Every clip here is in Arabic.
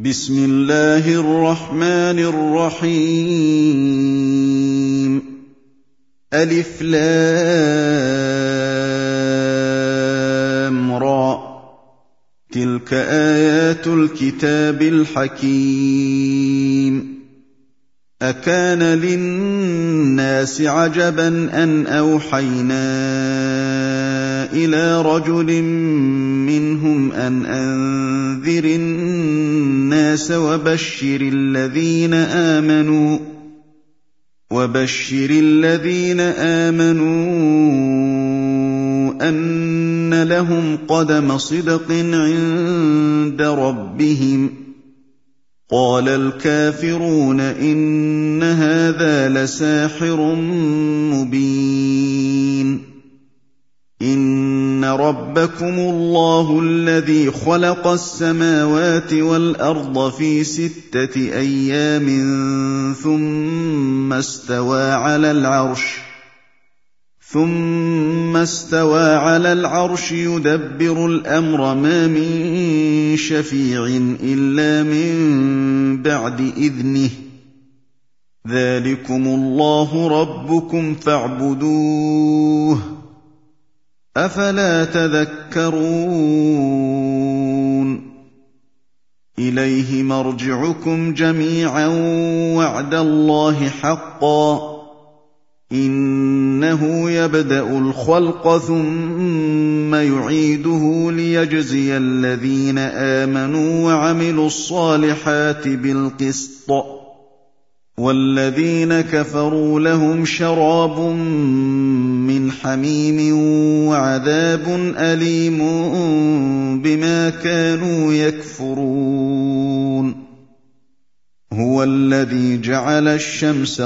بسم الله الرحمن الرحيم ألف لام را تلك آيات الكتاب الحكيم أكان للناس عجبا أن أوحينا إلى رجل منهم أن أنذر الناس وبشر الذين آمنوا أن لهم قدم صدق عند ربهم قال الكافرون إن هذا لساحر مبين إن ربكم الله الذي خلق السماوات والأرض في 6 أيام ثم استوى على العرش يدبر الأمر ما من شفيع إلا من بعد إذنه ذلكم الله ربكم فاعبدوه أفلا تذكرون إليه مرجعكم جميعا وعد الله حقا إنه يبدأ الخلق ثم يعيده ليجزي الذين آمنوا وعملوا الصالحات بالقسط والذين كفروا لهم شراب من حميم وعذاب أليم بما كانوا يكفرون هو الذي جعل الشمس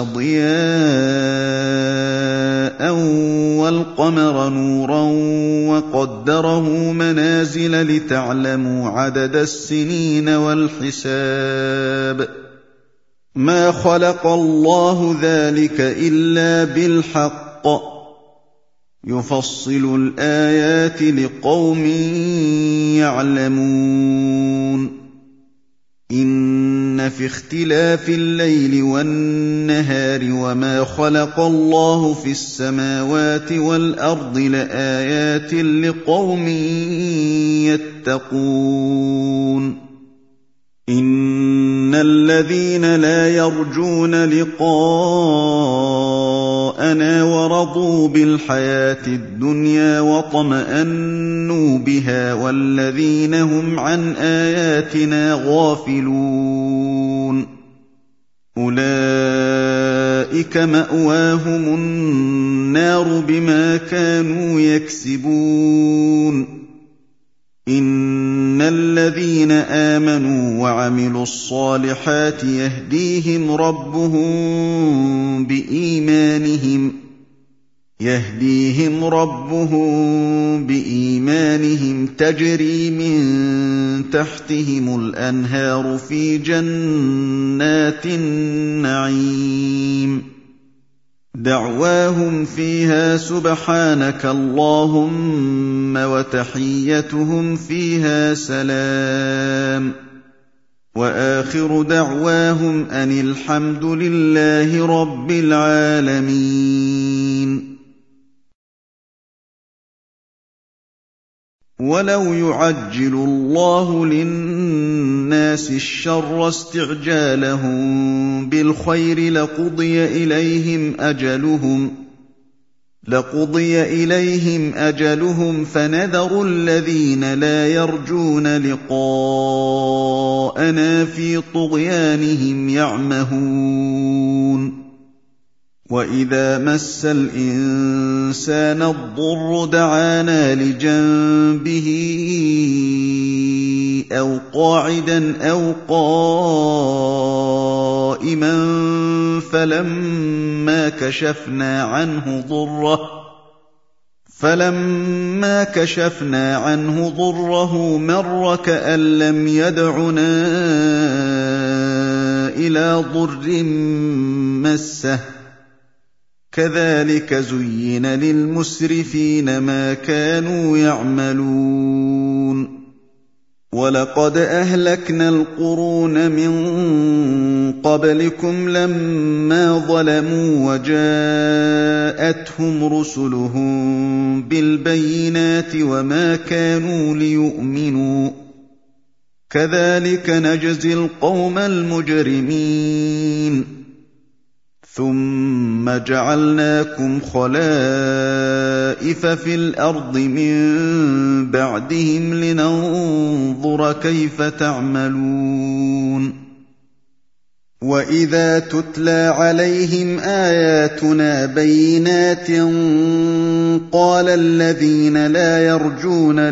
ضياء والقمر نورا وقدره منازل لتعلموا عدد السنين والحساب ما خلق الله ذلك إلا بالحق يفصل الآيات لقوم يعلمون إن في اختلاف الليل والنهار وما خلق الله في السماوات والأرض لآيات لقوم يتقون إن الذين لا يرجون لقاءنا ورضوا بالحياة الدنيا واطمأنوا بها والذين هم عن آياتنا غافلون أولئك مأواهم النار بما كانوا يكسبون إن الذين آمنوا وعملوا الصالحات يهديهم ربهم بإيمانهم تجري من تحتهم الأنهار في جنات النعيم دعواهم فيها سبحانك اللهم وتحيتهم فيها سلام وآخر دعواهم أن الحمد لله رب العالمين ولو يعجل الله للناس الشر استعجالهم بالخير لقضي إليهم أجلهم فنذر الذين لا يرجون لقاءنا في طغيانهم يعمهون وإذا مس الإنسان الضر دعانا لجنبه أو قاعدا أو قائما فلما كشفنا عنه ضره مر كأن لم يدعنا إلى ضر مسه كذلك زين للمسرفين ما كانوا يعملون وَلَقَدْ أَهْلَكْنَا الْقُرُونَ مِن قَبْلِكُمْ لَمَّا ظَلَمُوا وَجَاءَتْهُمْ رُسُلُهُم بِالْبَيِّنَاتِ وَمَا كَانُوا لِيُؤْمِنُوا ۚ كَذَٰلِكَ نَجْزِي الْقَوْمَ الْمُجْرِمِينَ ثُمَّ جَعَلْنَاكُمْ خَلَائِفَ فِي الْأَرْضِ مِن بَعْدِهِمْ لِنَنظُرَ كَيْفَ تَعْمَلُونَ وَإِذَا تُتْلَىٰ عَلَيْهِمْ آيَاتُنَا بَيِّنَاتٍ قَالَ الَّذِينَ لَا يَرْجُونَ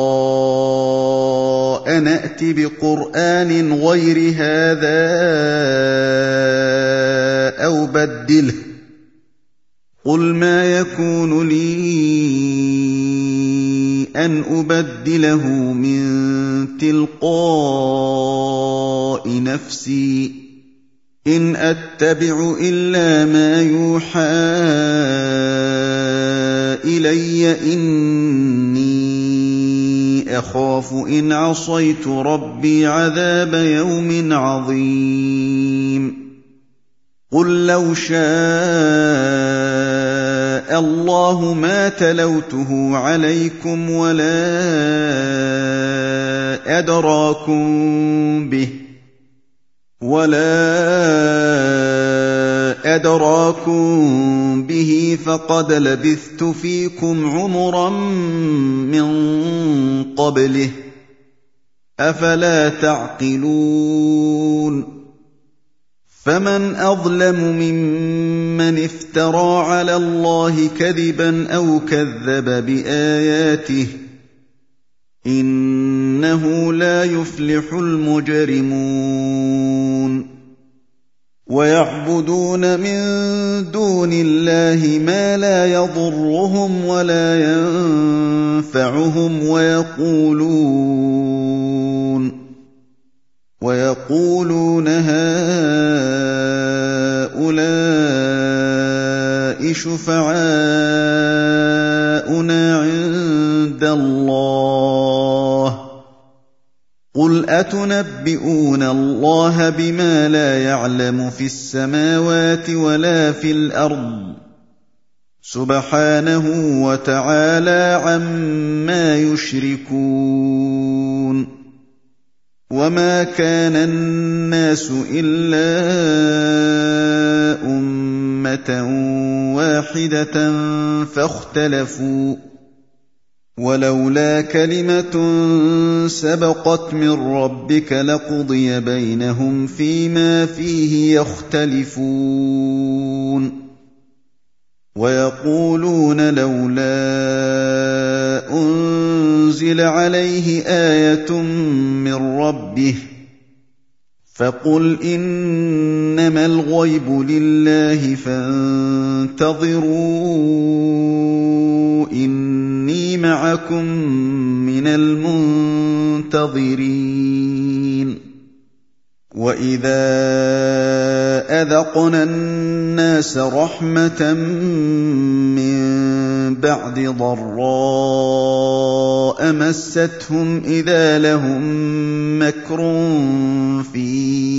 لِقَاءَنَا ائْتِ بِقُرْآنٍ غَيْرِ هَٰذَا أَوْ بَدِّلْهُ ۚ قُلْ مَا يَكُونُ لِي أَنْ أُبَدِّلَهُ مِن تِلْقَاءِ نَفْسِي ۖ إِنْ أَتَّبِعُ إِلَّا مَا يُوحَىٰ إِلَيَّ ۖ إِنِّي أَخَافُ إِنْ عَصَيْتُ رَبِّي عَذَابَ يَوْمٍ عَظِيمٍ قُل لَّوْ شَاءَ اللَّهُ مَا تَلَوْتُهُ عَلَيْكُمْ وَلَا أَدْرَاكُم بِهِ فَقَدْ لَبِثْتُ فِيكُمْ عُمُرًا مِّن قَبْلِهِ ۚ أَفَلَا تَعْقِلُونَ فَمَنْ أَظْلَمُ مِمَّنِ افْتَرَىٰ عَلَى اللَّهِ كَذِبًا أَوْ كَذَّبَ بِآيَاتِهِ ۚ إِنَّهُ لَا يُفْلِحُ الْمُجْرِمُونَ وَيَعْبُدُونَ مِن دُونِ اللَّهِ مَا لَا يَضُرُّهُمْ وَلَا يَنفَعُهُمْ وَيَقُولُونَ هَٰؤُلَاءِ شُفَعَاؤُنَا عِندَ اللَّهِ ۚ قُلْ أَتُنَبِّئُونَ اللَّهَ بِمَا لَا يَعْلَمُ فِي السَّمَاوَاتِ وَلَا فِي الْأَرْضِ ۚ سُبْحَانَهُ وَتَعَالَىٰ عَمَّا يُشْرِكُونَ وَمَا كَانَ النَّاسُ إِلَّا أُمَّةً وَاحِدَةً فَاخْتَلَفُوا ۚ وَلَوْلَا كَلِمَةٌ سَبَقَتْ مِن رَّبِّكَ لَقُضِيَ بَيْنَهُمْ فِيمَا فِيهِ يَخْتَلِفُونَ وَيَقُولُونَ لَوْلَا أُنزِلَ عَلَيْهِ آيَةٌ مِّن رَّبِّهِ ۖ فَقُلْ إِنَّمَا الْغَيْبُ لِلَّهِ فَانتَظِرُوا إِنِّي مَعَكُم مِّنَ الْمُنتَظِرِينَ وَإِذَا أَذَقْنَا النَّاسَ رَحْمَةً مِّن بَعْدِ ضَرَّاءَ مَسَّتْهُمْ إِذَا لَهُم مَّكْرٌ فِي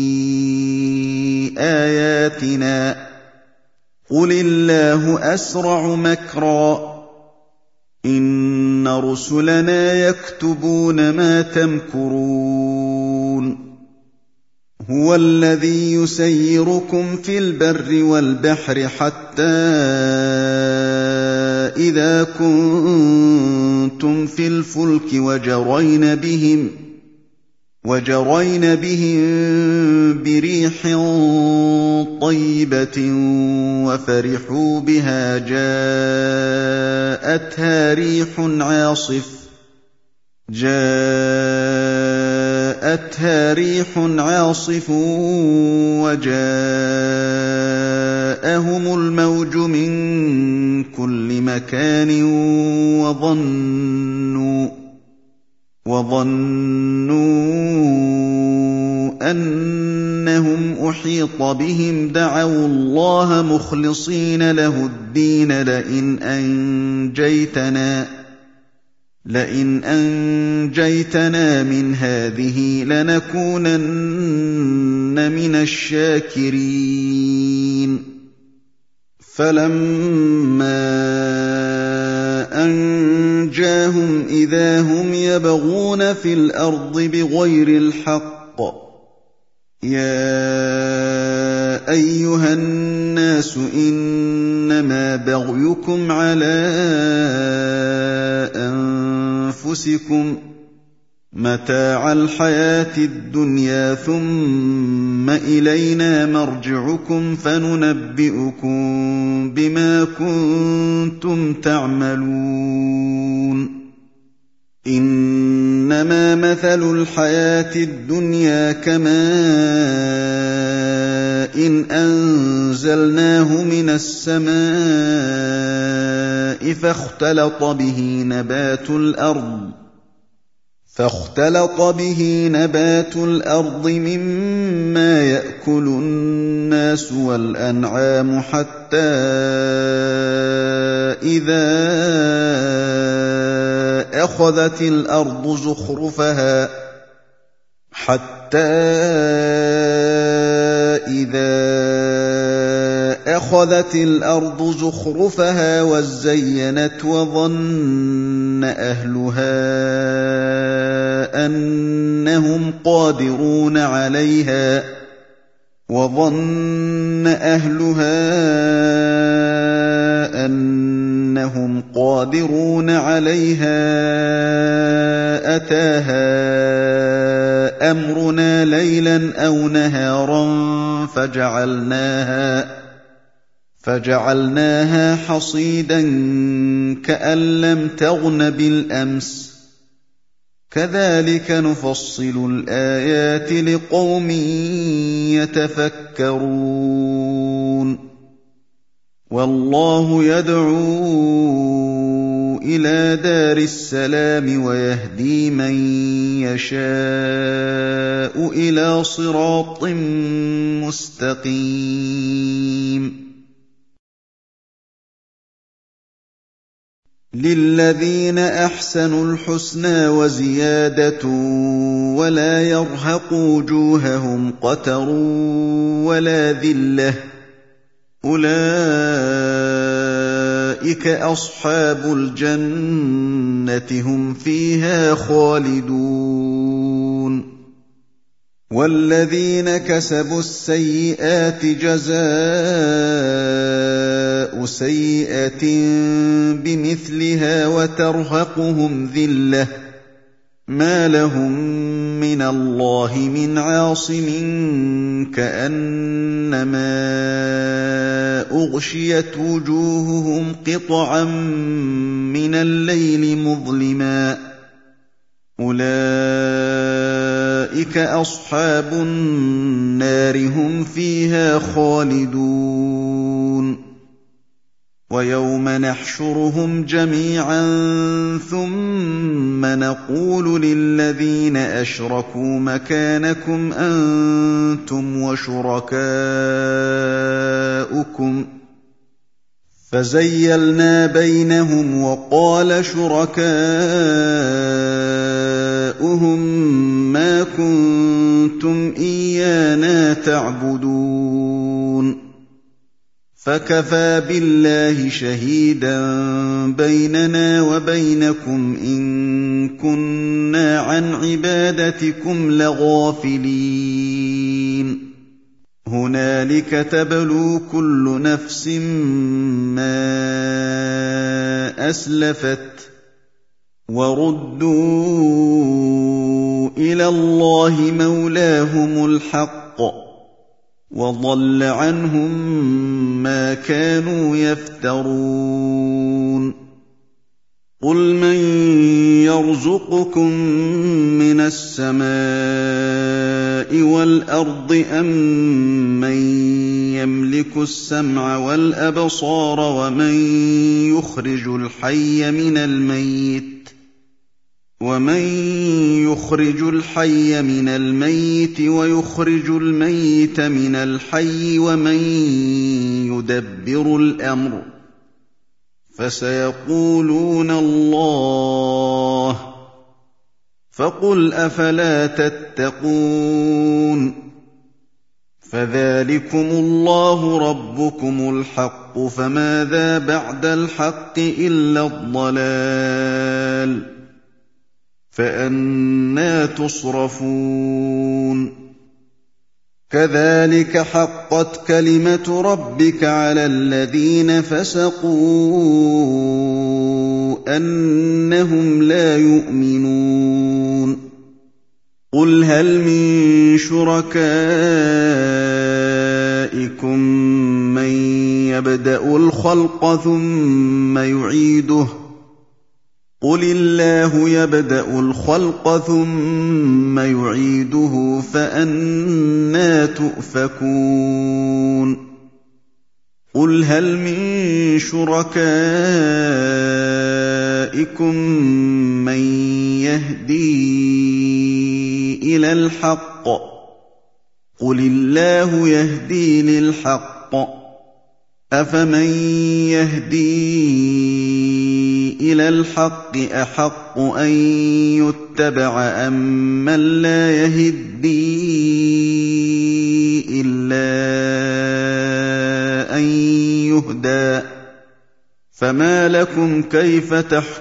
آيَاتِنَا ۚ قُلِ اللَّهُ أَسْرَعُ مَكْرًا ۚ إِنَّ رُسُلَنَا يَكْتُبُونَ مَا تَمْكُرُونَ هُوَ الَّذِي يُسَيِّرُكُمْ فِي الْبَرِّ وَالْبَحْرِ حَتَّىٰ إِذَا كُنتُمْ فِي الْفُلْكِ وَجَرَيْنَ بِهِم بِرِيحٍ طَيِّبَةٍ وَفَرِحُوا بِهَا جَاءَتْهَا رِيحٌ عَاصِفٌ وَجَاءَهُمُ الْمَوْجُ مِن كُلِّ مَكَانٍ وَظَنُّوا أَنَّهُمْ أُحِيطَ بِهِمْ دَعَوُا اللَّهَ مُخْلِصِينَ لَهُ الدِّينَ لَئِنْ أَنجَيْتَنَا لئن أنجيتنا من هذه لنكونن من الشاكرين فلما أنجاهم إذا هم يبغون في الأرض بغير الحق يا أيها الناس إنما بغيكم على أنفسكم متاع الحياة الدنيا ثم إلينا مرجعكم فننبئكم بما كنتم تعملون إنما مثل الحياة الدنيا كماء إن أنزلناه من السماء فاختلط به نبات الأرض مما يأكل الناس والأنعام حتى إذا أخذت الأرض زخرفها وزينت وظن أهلها أنهم قادرون عليها أتاها أمرنا ليلا أو نهارا فجعلناها حصيدا كأن لم تغن بالأمس كذلك نفصل الآيات لقوم يتفكرون والله يدعو إلى دار السلام ويهدي من يشاء إلى صراط مستقيم للذين أحسنوا الحسنى وزيادة ولا يرهق وجوههم قتر ولا ذلة أولئك أصحاب الجنة هم فيها خالدون والذين كسبوا السيئات جزاء سيئة بمثلها وترهقهم ذلة ما لهم من الله من عاصم كأنما أغشيت وجوههم قطعا من الليل مظلما أولئك أصحاب النار هم فيها خالدون ويوم نحشرهم جميعا ثم نقول للذين أشركوا مكانكم أنتم وشركاؤكم فزيلنا بينهم وقال شركاؤهم ما كنتم إيانا تعبدون فكفى بالله شهيدا بيننا وبينكم إن كنا عن عبادتكم لغافلين هنالك تبلو كل نفس ما أسلفت وردوا إلى الله مولاهم الحق وضل عنهم ما كانوا يفترون قل من يرزقكم من السماء والأرض أم من يملك السمع والأبصار ومن يخرج الحي من الميت ويخرج الميت من الحي ومن يدبر الأمر فسيقولون الله فقل أفلا تتقون فذلكم الله ربكم الحق فماذا بعد الحق إلا الضلال فأنى تصرفون كذلك حقت كلمة ربك على الذين فسقوا أنهم لا يؤمنون قل هل من شركائكم من يبدأ الخلق ثم يعيده قل الله يبدأ الخلق ثم يعيده فأنى تؤفكون قل هل من شركائكم من يهدي إلى الحق قل الله يهدي للحق أفمن يهدي إلى الحق أحق أن يتبع أمن لا يهدي إلا أن يهدى فما لكم كيف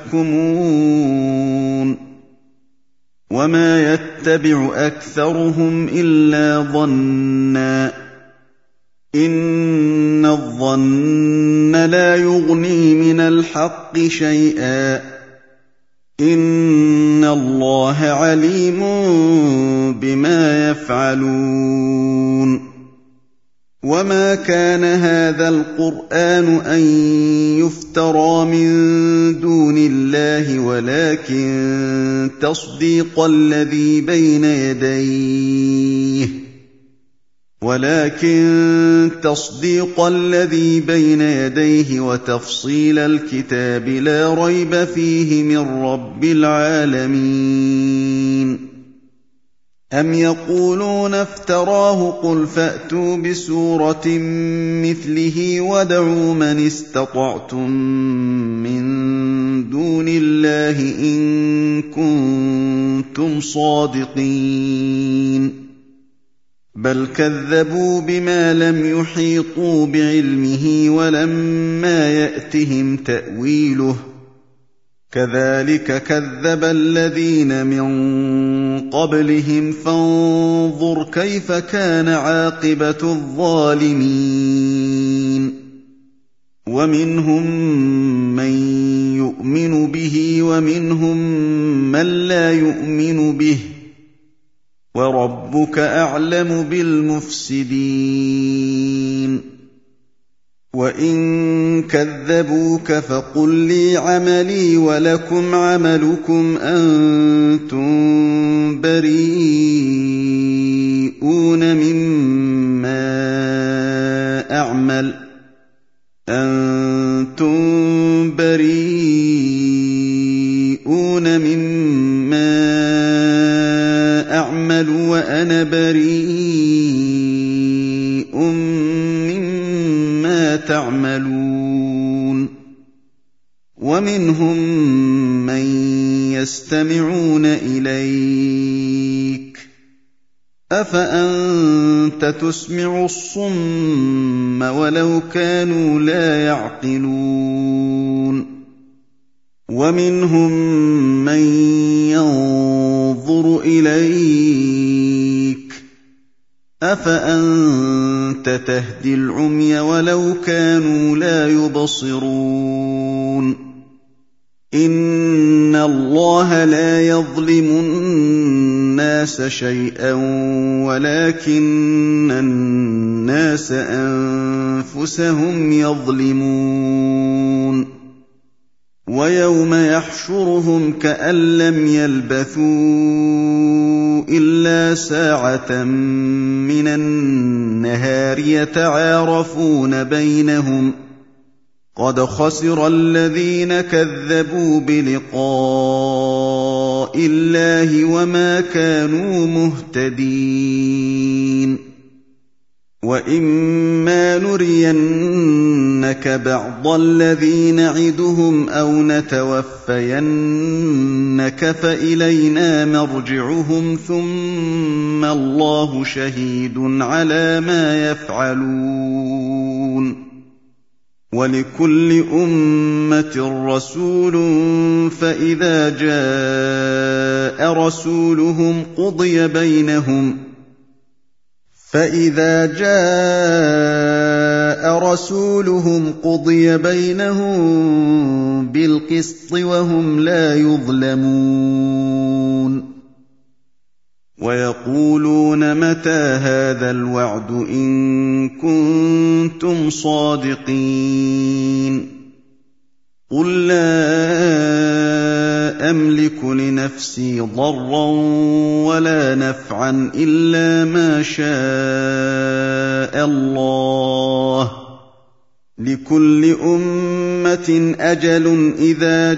تحكمون وما يتبع أكثرهم إلا ظنًّا إن الظن لا يغني من الحق شيئا إن الله عليم بما يفعلون وما كان هذا القرآن أن يفترى من دون الله ولكن تصديق الذي بين يديه وتفصيل الكتاب لا ريب فيه من رب العالمين أم يقولون افتراه قل فأتوا بسورة مثله وادعوا من استطعتم من دون الله إن كنتم صادقين بل كذبوا بما لم يحيطوا بعلمه ولما يأتهم تأويله كذلك كذب الذين من قبلهم فانظر كيف كان عاقبة الظالمين ومنهم من يؤمن به ومنهم من لا يؤمن به وربك أعلم بالمفسدين وإن كذبوك فقل لي عملي ولكم عملكم أنتم بريئون مما أعمل وأنا بريء مما تعملون ومنهم من يستمعون إليك أفأنت تسمع الصم ولو كانوا لا يعقلون ومنهم من ينظر إليك أفأنت تهدي العمي ولو كانوا لا يبصرون إن الله لا يظلم الناس شيئا ولكن الناس أنفسهم يظلمون ويوم يحشرهم كأن لم يلبثوا إلا ساعة من النهار يتعارفون بينهم قد خسر الذين كذبوا بلقاء الله وما كانوا مهتدين وَإِمَّا نُرِيَنَّكَ بَعْضَ الَّذِي نَعِدُهُمْ أَوْ نَتَوَفَّيَنَّكَ فَإِلَيْنَا مَرْجِعُهُمْ ثُمَّ اللَّهُ شَهِيدٌ عَلَىٰ مَا يَفْعَلُونَ وَلِكُلِّ أُمَّةٍ رَّسُولٌ فَإِذَا جَاءَ رَسُولُهُمْ قُضِيَ بَيْنَهُم بِالْقِسْطِ وَهُمْ لَا يُظْلَمُونَ وَيَقُولُونَ مَتَىٰ هَٰذَا الْوَعْدُ إِن كُنتُمْ صَادِقِينَ قُل لَّا أَمْلِكُ لِنَفْسِي ضَرًّا وَلَا نَفْعًا إِلَّا مَا شَاءَ اللَّهُ ۗ لِكُلِّ أُمَّةٍ أَجَلٌ ۖ إِذَا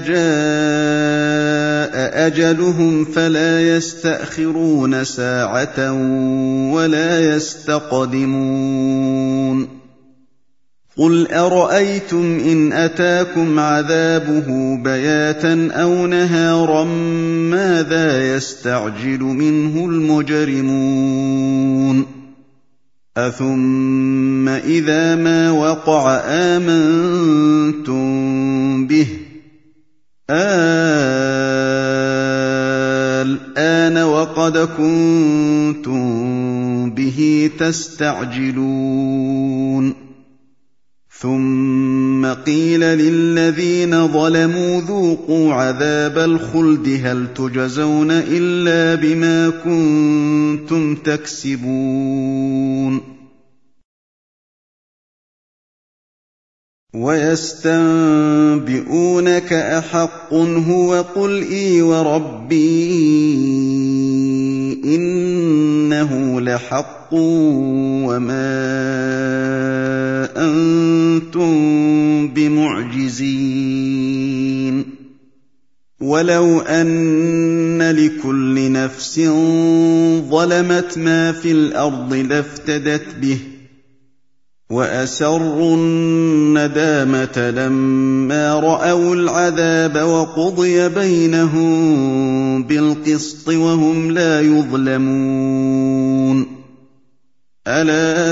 جَاءَ أَجَلُهُمْ فَلَا يَسْتَأْخِرُونَ سَاعَةً وَلَا يَسْتَقْدِمُونَ قُلْ أَرَأَيْتُمْ إِنْ أَتَاكُمْ عَذَابُهُ بَيَاتًا أَوْ نَهَارًا مَاذَا يَسْتَعْجِلُ مِنْهُ الْمُجْرِمُونَ أَثُمَّ إِذَا مَا وَقَعَ آمَنتُم بِهِ الْآنَ وَقَدْ كُنتُم بِهِ تَسْتَعْجِلُونَ ثُمَّ قِيلَ لِلَّذِينَ ظَلَمُوا ذُوقُوا عَذَابَ الْخُلْدِ هَلْ تُجْزَوْنَ إِلَّا بِمَا كُنتُمْ تَكْسِبُونَ وَيَسْتَنبِئُونَكَ أَحَقٌّ هُوَ قُلْ إِي وَرَبِّي إِنَّهُ لَحَقٌّ وَمَا أَنتُم بِمُعْجِزِينَ وَلَوْ أَنَّ لِكُلِّ نَفْسٍ ظَلَمَتْ مَا فِي الْأَرْضِ لَافْتَدَتْ بِهِ وَأَسَرُّوا النَّدَامَةَ لَمَّا رَأَوُا الْعَذَابَ وَقُضِيَ بَيْنَهُم بِالْقِسْطِ وَهُمْ لَا يُظْلَمُونَ أَلَا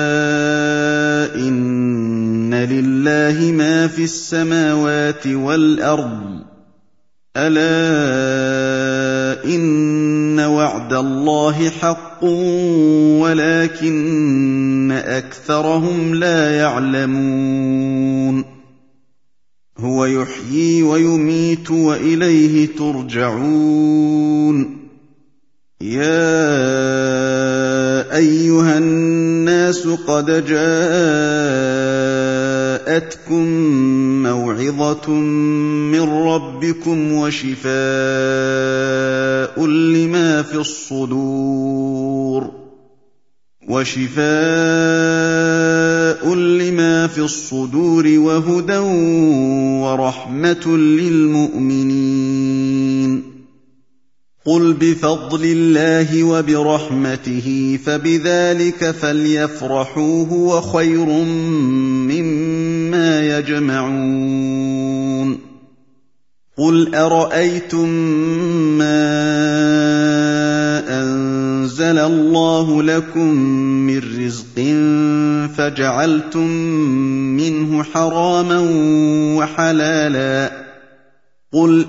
إِنَّ لِلَّهِ مَا فِي السَّمَاوَاتِ وَالْأَرْضِ أَلَا إِنَّ وَعْدَ اللَّهِ حَقٌّ وَلَٰكِنَّ أَكْثَرَهُمْ لَا يَعْلَمُونَ هُوَ يُحْيِي وَيُمِيتُ وَإِلَيْهِ تُرْجَعُونَ يَا أَيُّهَا النَّاسُ قَدْ جَاءَتْكُم مَّوْعِظَةٌ مِّن رَّبِّكُمْ وَشِفَاءٌ لِّمَا فِي الصُّدُورِ وَهُدًى وَرَحْمَةٌ لِّلْمُؤْمِنِينَ قُلْ بِفَضْلِ اللَّهِ وَبِرَحْمَتِهِ فَبِذَٰلِكَ فَلْيَفْرَحُوا هُوَ خَيْرٌ مِّمَّا يَجْمَعُونَ قُلْ أَرَأَيْتُم مَّا أَنزَلَ اللَّهُ لَكُم مِّن رِّزْقٍ فَجَعَلْتُم مِّنْهُ حَرَامًا وَحَلَالًا قُلْ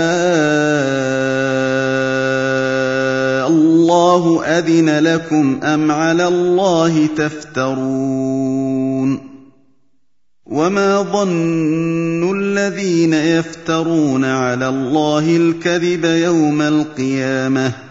اللَّهُ أَذِنَ لَكُمْ أَمْ عَلَى اللَّهِ تَفْتَرُونَ وَمَا ظَنُّ الَّذِينَ يَفْتَرُونَ عَلَى اللَّهِ الْكَذِبَ يَوْمَ الْقِيَامَةِ ۗ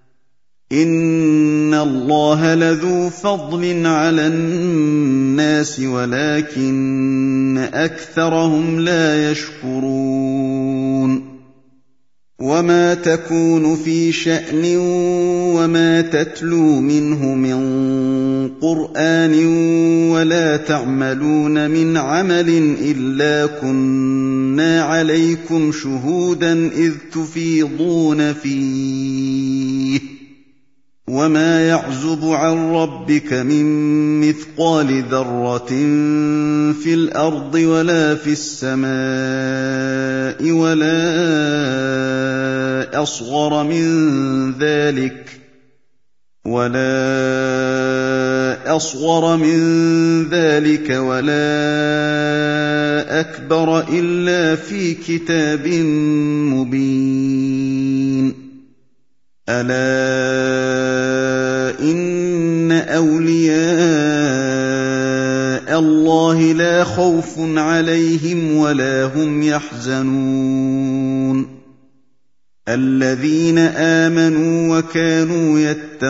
إِنَّ اللَّهَ لَذُو فَضْلٍ عَلَى النَّاسِ وَلَٰكِنَّ أَكْثَرَهُمْ لَا يَشْكُرُونَ وَمَا تَكُونُ فِي شَأْنٍ وَمَا تَتْلُو مِنْهُ مِن قُرْآنٍ وَلَا تَعْمَلُونَ مِنْ عَمَلٍ إِلَّا كُنَّا عَلَيْكُمْ شُهُودًا إِذْ تُفِيضُونَ فِيهِ وما يعزب عن ربك من مثقال ذرة في الأرض ولا في السماء ولا أصغر من ذلك ولا أكبر إلا في كتاب مبين ألا إن أولياء الله لا خوف عليهم ولا هم يحزنون الذين آمنوا وكانوا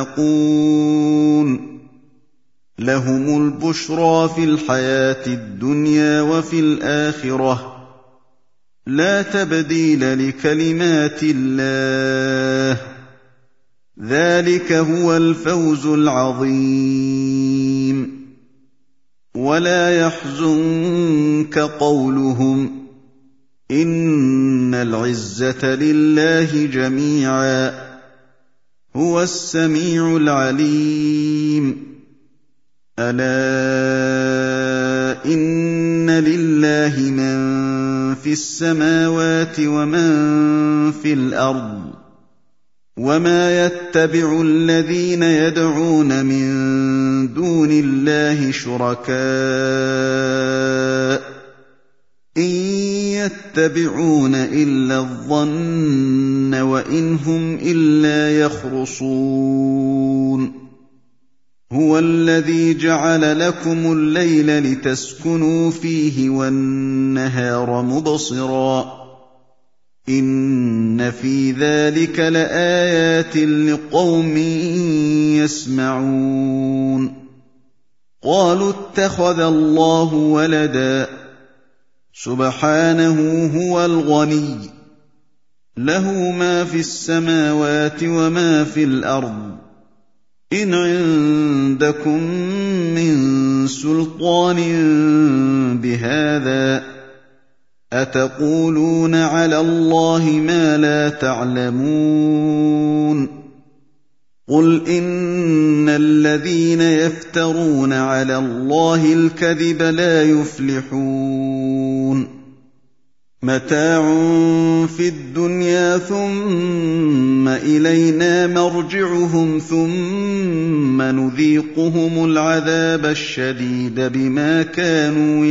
يتقون لهم البشرى في الحياة الدنيا وفي الآخرة لا تبديل لكلمات الله ذلك هو الفوز العظيم ولا يحزنك قولهم إن العزة لله جميعا هو السميع العليم ألا إن لله من في السماوات ومن في الأرض وما يتبع الذين يدعون من دون الله شركاء إن يتبعون إلا الظن وإن هم إلا يخرصون هو الذي جعل لكم الليل لتسكنوا فيه والنهار مبصرا إن في ذلك لآيات لقوم يسمعون قالوا اتخذ الله ولدا سبحانه هو الغني له ما في السماوات وما في الأرض إن عندكم من سلطان بهذا أتقولون على الله ما لا تعلمون قل إن الذين يفترون على الله الكذب لا يفلحون متاع في الدنيا ثم إلينا مرجعهم ثم نذيقهم العذاب الشديد بما كانوا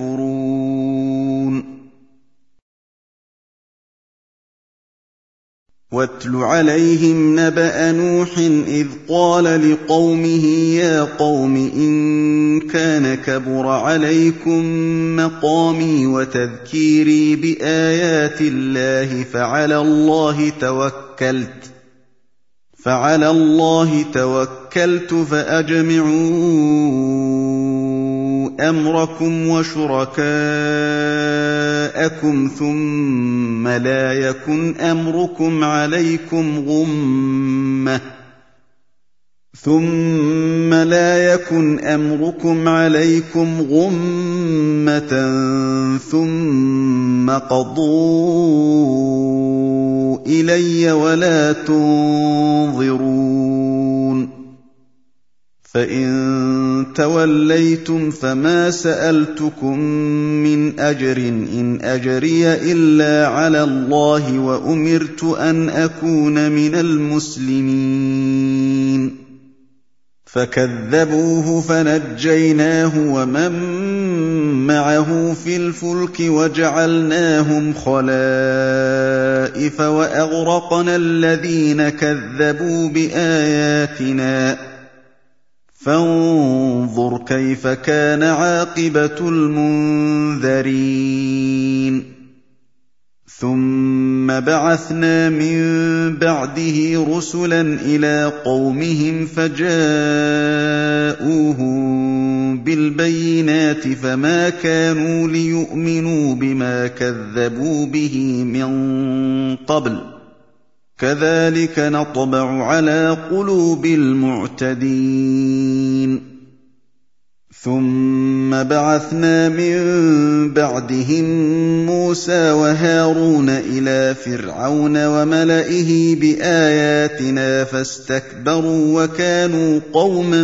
يكفرون واتل عليهم نبأ نوح إذ قال لقومه يا قوم إن كان كبر عليكم مقامي وتذكيري بآيات الله فعلى الله توكلت فأجمعوا أمركم وشركاءكم ثم لا يكن أمركم عليكم غمة ثم قضوا إلي ولا تنظرون فإن توليتم فما سألتكم من أجر إن أجري إلا على الله وأمرت أن أكون من المسلمين فكذبوه فنجيناه ومن معه في الفلك وجعلناهم خلائف وأغرقنا الذين كذبوا بآياتنا فانظر كيف كان عاقبة المنذرين ثم بعثنا من بعده رسلا إلى قومهم فجاءوهم بالبينات فما كانوا ليؤمنوا بما كذبوا به من قبل كذلك نطبع على قلوب المعتدين ثُمَّ بَعَثْنَا مِن بَعْدِهِم مُّوسَىٰ وَهَارُونَ إِلَىٰ فِرْعَوْنَ وَمَلَئِهِ بِآيَاتِنَا فَاسْتَكْبَرُوا وَكَانُوا قَوْمًا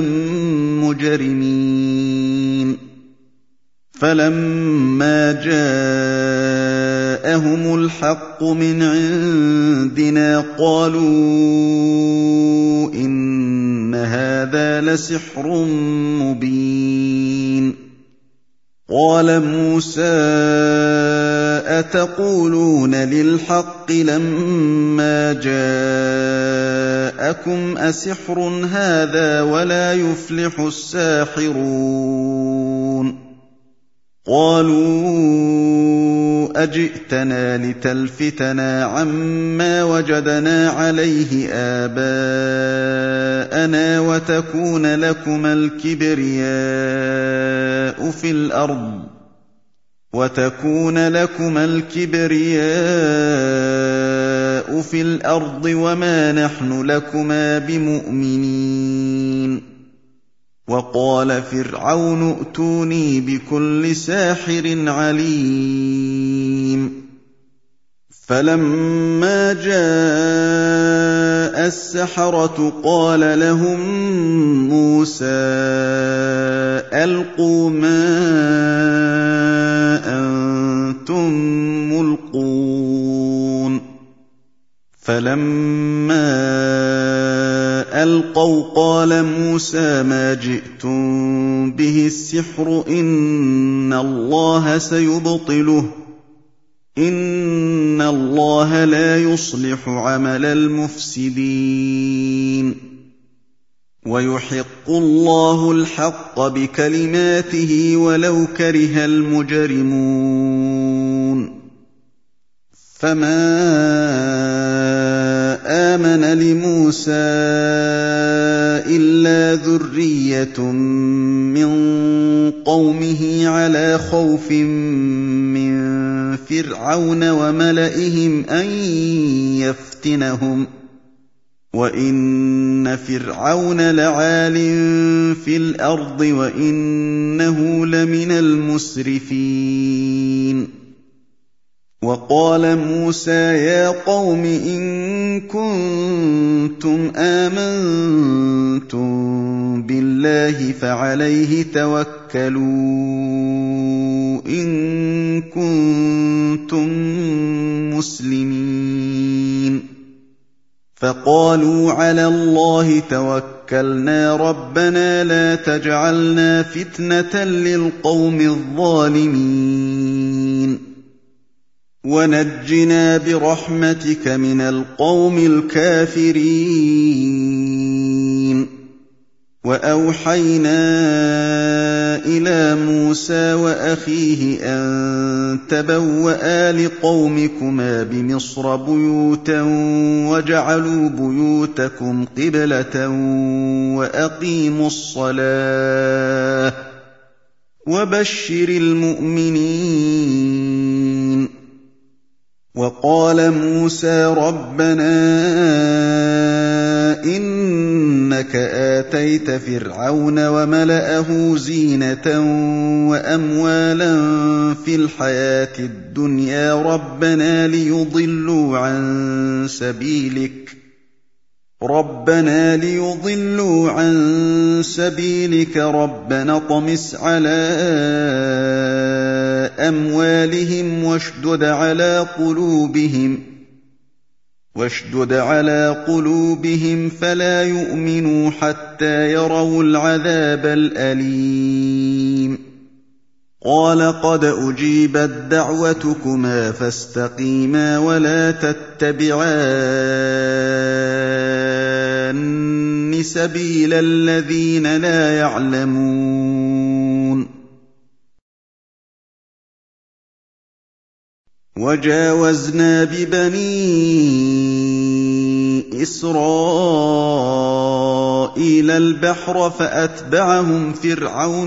مُّجْرِمِينَ فَلَمَّا جَاءَهُمُ الْحَقُّ مِنْ عِندِنَا قَالُوا إِنَّ هَٰذَا لَسِحْرٌ مُّبِينٌ قَالَ مُوسَىٰ أَتَقُولُونَ لِلْحَقِّ لَمَّا جَاءَكُمْ أَسِحْرٌ هَٰذَا وَلَا يُفْلِحُ السَّاحِرُونَ قَالُوا أَجِئْتَنَا لِتَلْفِتَنَا عَمَّا وَجَدْنَا عَلَيْهِ آبَاءَنَا وَتَكُونَ لَكُمَا الْكِبْرِيَاءُ فِي الْأَرْضِ وَمَا نَحْنُ لَكُمَا بِمُؤْمِنِينَ وَقَالَ فِرْعَوْنُ ائْتُونِي بِكُلِّ سَاحِرٍ عَلِيمٍ فَلَمَّا جَاءَ السَّحَرَةُ قَالَ لَهُم مُّوسَىٰ أَلْقُوا مَا أَنتُم مُّلْقُونَ فَلَمَّا أَلْقَوْا قَالَ مُوسَىٰ مَا جِئْتُم بِهِ السِّحْرُ إِنَّ اللَّهَ سَيُبْطِلُهُ إِنَّ اللَّهَ لَا يُصْلِحُ عَمَلَ الْمُفْسِدِينَ وَيُحِقُّ اللَّهُ الْحَقَّ بِكَلِمَاتِهِ وَلَوْ كَرِهَ الْمُجْرِمُونَ فَمَا آمَنَ لِمُوسَىٰ إِلَّا ذُرِّيَّةٌ مِّن قَوْمِهِ عَلَىٰ خَوْفٍ مِّن فِرْعَوْنَ وَمَلَئِهِمْ أَن يَفْتِنَهُمْ ۚ وَإِنَّ فِرْعَوْنَ لَعَالٍ فِي الْأَرْضِ وَإِنَّهُ لَمِنَ الْمُسْرِفِينَ وَقَالَ مُوسَىٰ يَا قَوْمِ إِن كُنتُمْ آمَنتُم بِاللَّهِ فَعَلَيْهِ تَوَكَّلُوا إِن كُنتُم مُّسْلِمِينَ فَقَالُوا عَلَى اللَّهِ تَوَكَّلْنَا رَبَّنَا لَا تَجْعَلْنَا فِتْنَةً لِّلْقَوْمِ الظَّالِمِينَ وَنَجِّنَا بِرَحْمَتِكَ مِنَ الْقَوْمِ الْكَافِرِينَ وَأَوْحَيْنَا إِلَىٰ مُوسَىٰ وَأَخِيهِ أَن تَبَوَّآ لِقَوْمِكُمَا بِمِصْرَ بُيُوتًا وَاجْعَلُوا بُيُوتَكُمْ قِبْلَةً وَأَقِيمُوا الصَّلَاةَ وَبَشِّرِ الْمُؤْمِنِينَ وَقَالَ مُوسَىٰ رَبَّنَا إِنَّكَ آتَيْتَ فِرْعَوْنَ وَمَلَأَهُ زِينَةً وَأَمْوَالًا فِي الْحَيَاةِ الدُّنْيَا رَبَّنَا لِيُضِلُّوا عَن سَبِيلِكَ رَبَّنَا اطْمِسْ عَلَىٰ أَمْوَالِهِمْ واشدد على قلوبهم فلا يؤمنوا حتى يروا العذاب الأليم قال قد أجيبت دعوتكما فاستقيما ولا تتبعان سبيل الذين لا يعلمون وجاوزنا ببني إسرائيل البحر فأتبعهم فرعون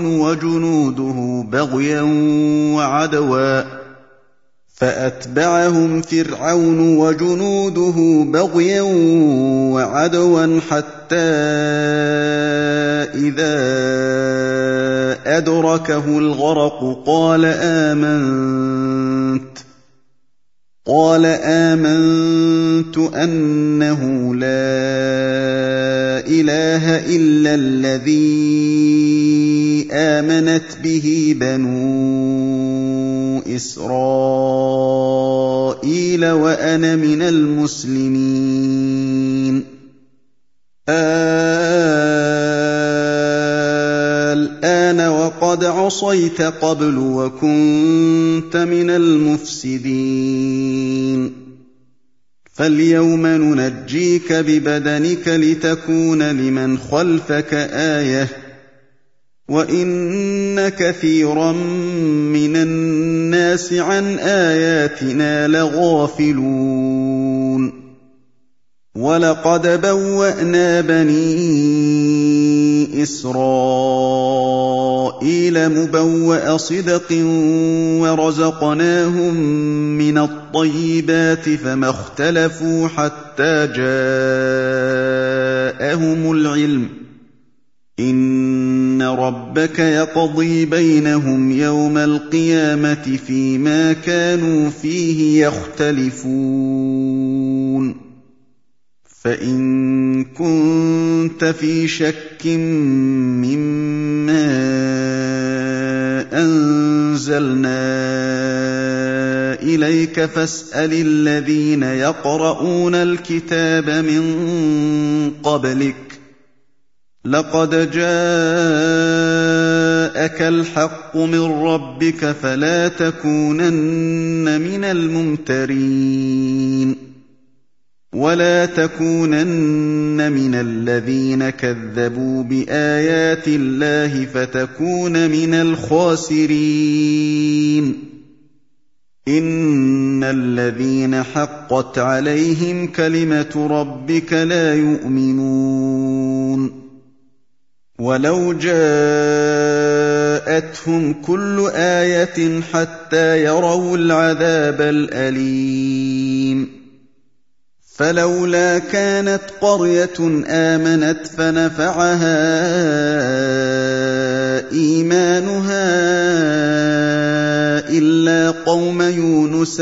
وجنوده بغيا وعدوا حتى إذا أدركه الغرق قال آمنت أنه لا إله إلا الذي آمنت به بنو إسرائيل وأنا من المسلمين الآن وقد عصيت قبل وكنت من المفسدين فاليوم ننجيك ببدنك لتكون لمن خلفك آية وإن كثيرا من الناس عن آياتنا لغافلون ولقد بوأنا بني إسرائيل مبوأ صدق ورزقناهم من الطيبات فما اختلفوا حتى جاءهم العلم إن ربك يقضي بينهم يوم القيامة فيما كانوا فيه يختلفون فإن كنت في شك مما أنزلنا إليك فاسأل الذين يقرؤون الكتاب من قبلك لقد جاءك الحق من ربك فلا تكونن من الممترين ولا تكونن من الذين كذبوا بآيات الله فتكون من الخاسرين إن الذين حقت عليهم كلمة ربك لا يؤمنون ولو جاءتهم كل آية حتى يروا العذاب الأليم فلولا كانت قرية آمنت فنفعها إيمانها إلا قوم يونس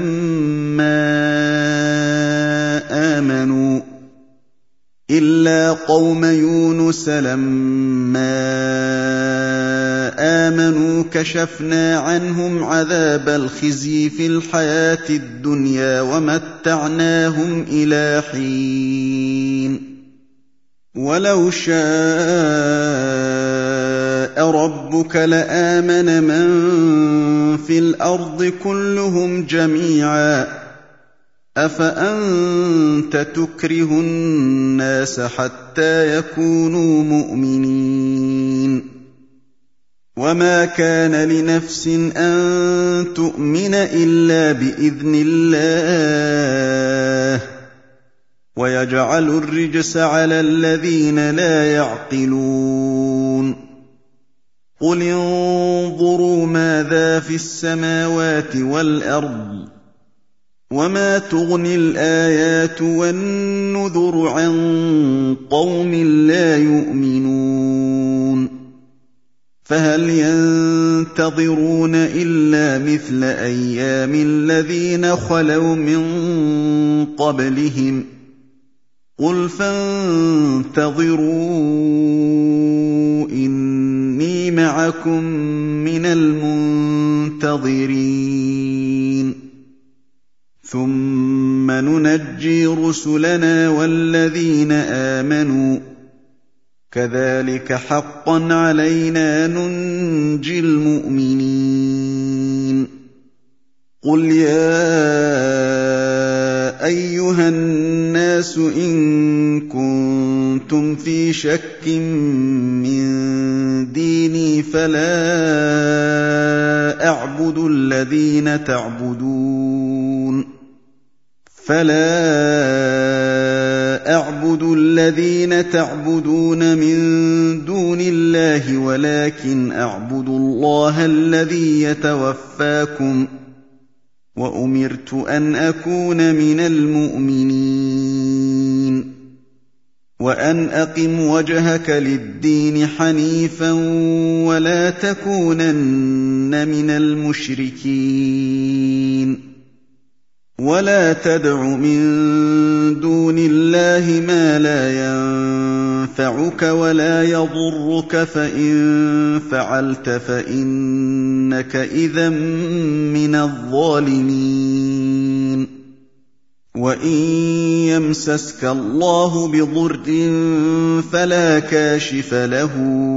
لما آمنوا كشفنا عنهم عذاب الخزي في الحياة الدنيا ومتعناهم إلى حين ولو شاء ربك لآمن من في الأرض كلهم جميعا أفأنت تكره الناس حتى يكونوا مؤمنين وما كان لنفس أن تؤمن إلا بإذن الله ويجعل الرجس على الذين لا يعقلون قل انظروا ماذا في السماوات والأرض وما تغني الآيات والنذر عن قوم لا يؤمنون فهل ينتظرون إلا مثل أيام الذين خلوا من قبلهم قل فانتظروا إني معكم من المنتظرين ثم ننجي رسلنا والذين آمنوا كذلك حقا علينا ننجي المؤمنين قل يا أيها الناس إن كنتم في شك من ديني فلا أعبد الذين تعبدون من دون الله ولكن أعبد الله الذي يتوفاكم وأمرت أن أكون من المؤمنين وأن أقم وجهك للدين حنيفا ولا تكونن من المشركين ولا تدع من دون الله ما لا ينفعك ولا يضرك فإن فعلت فإنك إذا من الظالمين وإن يمسسك الله بضر فلا كاشف له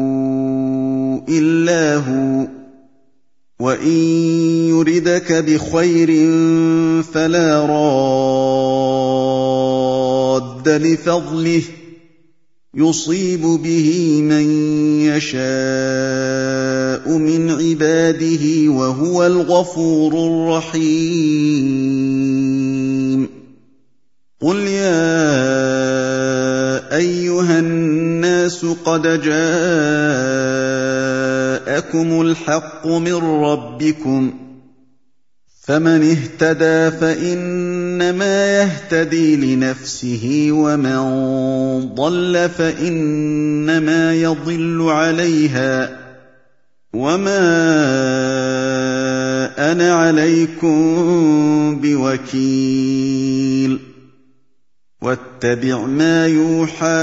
إلا هو وإن يردك بخير فلا راد لفضله يصيب به من يشاء من عباده وهو الغفور الرحيم قل يا أيها الناس قد جاءكم الحق من ربكم فمن اهتدى فإنما يهتدي لنفسه ومن ضل فإنما يضل عليها وما أنا عليكم بوكيل واتبع ما يوحى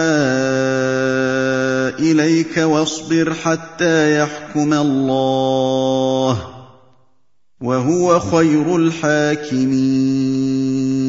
إليك واصبر حتى يحكم الله وهو خير الحاكمين